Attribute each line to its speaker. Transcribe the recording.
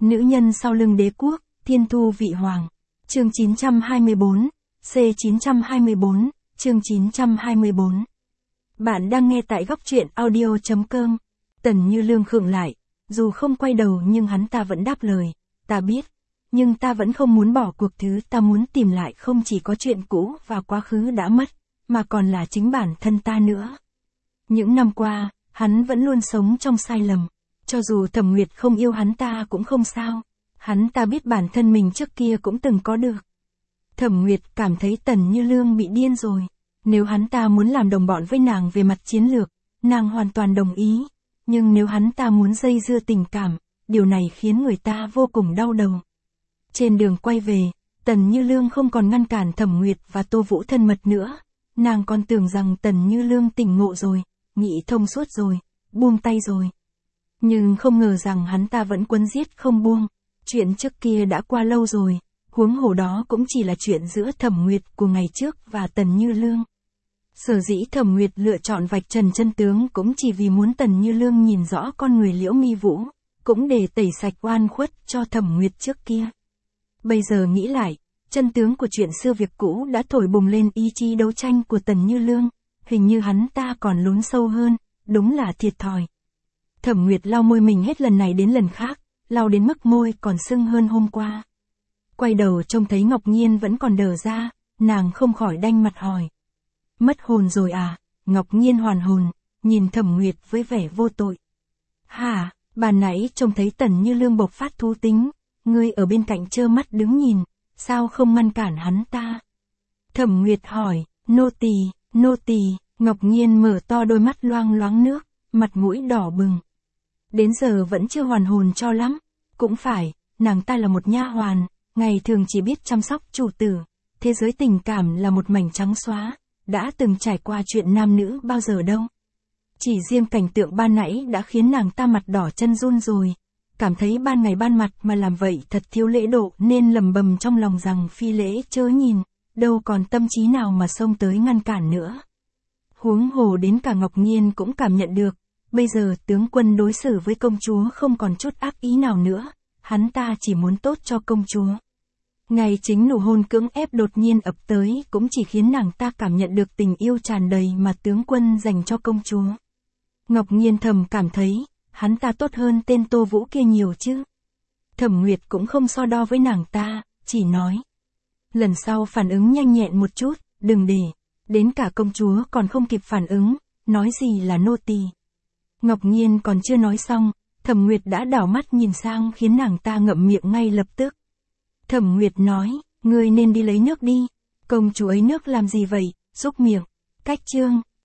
Speaker 1: Nữ nhân sau lưng đế quốc, thiên thu vị hoàng. Chương 924, C924, chương 924. Bạn đang nghe tại góc truyện audio.com. Tần Như Lương khựng lại, dù không quay đầu nhưng hắn ta vẫn đáp lời, ta biết, nhưng ta vẫn không muốn bỏ cuộc. Thứ ta muốn tìm lại không chỉ có chuyện cũ và quá khứ đã mất, mà còn là chính bản thân ta nữa. Những năm qua, hắn vẫn luôn sống trong sai lầm. Cho dù Thẩm Nguyệt không yêu hắn ta cũng không sao. Hắn ta biết bản thân mình trước kia cũng từng có được. Thẩm Nguyệt cảm thấy Tần Như Lương bị điên rồi. Nếu hắn ta muốn làm đồng bọn với nàng về mặt chiến lược, nàng hoàn toàn đồng ý. Nhưng nếu hắn ta muốn dây dưa tình cảm, điều này khiến người ta vô cùng đau đầu. Trên đường quay về, Tần Như Lương không còn ngăn cản Thẩm Nguyệt và Tô Vũ thân mật nữa. Nàng còn tưởng rằng Tần Như Lương tỉnh ngộ rồi, nghĩ thông suốt rồi, buông tay rồi. Nhưng không ngờ rằng hắn ta vẫn quấn giết không buông. Chuyện trước kia đã qua lâu rồi, huống hồ đó cũng chỉ là chuyện giữa Thẩm Nguyệt của ngày trước và Tần Như Lương. Sở dĩ Thẩm Nguyệt lựa chọn vạch trần chân tướng cũng chỉ vì muốn Tần Như Lương nhìn rõ con người Liễu Mi Vũ, cũng để tẩy sạch oan khuất cho Thẩm Nguyệt trước kia. Bây giờ nghĩ lại, chân tướng của chuyện xưa việc cũ đã thổi bùng lên ý chí đấu tranh của Tần Như Lương, hình như hắn ta còn lún sâu hơn, đúng là thiệt thòi. Thẩm Nguyệt lau môi mình hết lần này đến lần khác, lau đến mức môi còn sưng hơn hôm qua. Quay đầu trông thấy Ngọc Nhiên vẫn còn đờ ra, nàng không khỏi đanh mặt hỏi. Mất hồn rồi à? Ngọc Nhiên hoàn hồn, nhìn Thẩm Nguyệt với vẻ vô tội. Hả, bà nãy trông thấy Tần Như Lương bộc phát thú tính, ngươi ở bên cạnh trơ mắt đứng nhìn, sao không ngăn cản hắn ta? Thẩm Nguyệt hỏi, nô tỳ, Ngọc Nhiên mở to đôi mắt loang loáng nước, mặt mũi đỏ bừng. Đến giờ vẫn chưa hoàn hồn cho lắm. Cũng phải, nàng ta là một nha hoàn, ngày thường chỉ biết chăm sóc chủ tử. Thế giới tình cảm là một mảnh trắng xóa, đã từng trải qua chuyện nam nữ bao giờ đâu. Chỉ riêng cảnh tượng ban nãy đã khiến nàng ta mặt đỏ chân run rồi. Cảm thấy ban ngày ban mặt mà làm vậy thật thiếu lễ độ nên lầm bầm trong lòng rằng phi lễ chớ nhìn, đâu còn tâm trí nào mà xông tới ngăn cản nữa. Huống hồ đến cả Ngọc Nhiên cũng cảm nhận được. Bây giờ tướng quân đối xử với công chúa không còn chút ác ý nào nữa, hắn ta chỉ muốn tốt cho công chúa. Ngày chính nụ hôn cưỡng ép đột nhiên ập tới cũng chỉ khiến nàng ta cảm nhận được tình yêu tràn đầy mà tướng quân dành cho công chúa. Ngọc Nhiên thầm cảm thấy, hắn ta tốt hơn tên Tô Vũ kia nhiều chứ. Thẩm Nguyệt cũng không so đo với nàng ta, chỉ nói. Lần sau phản ứng nhanh nhẹn một chút, đừng để, đến cả công chúa còn không kịp phản ứng, nói gì là nô tỳ. Ngọc Nhiên còn chưa nói xong, Thẩm Nguyệt đã đảo mắt nhìn sang khiến nàng ta ngậm miệng ngay lập tức. Thẩm Nguyệt nói, ngươi nên đi lấy nước đi. Công chúa ấy nước làm gì vậy? Xúc miệng. Cách chương.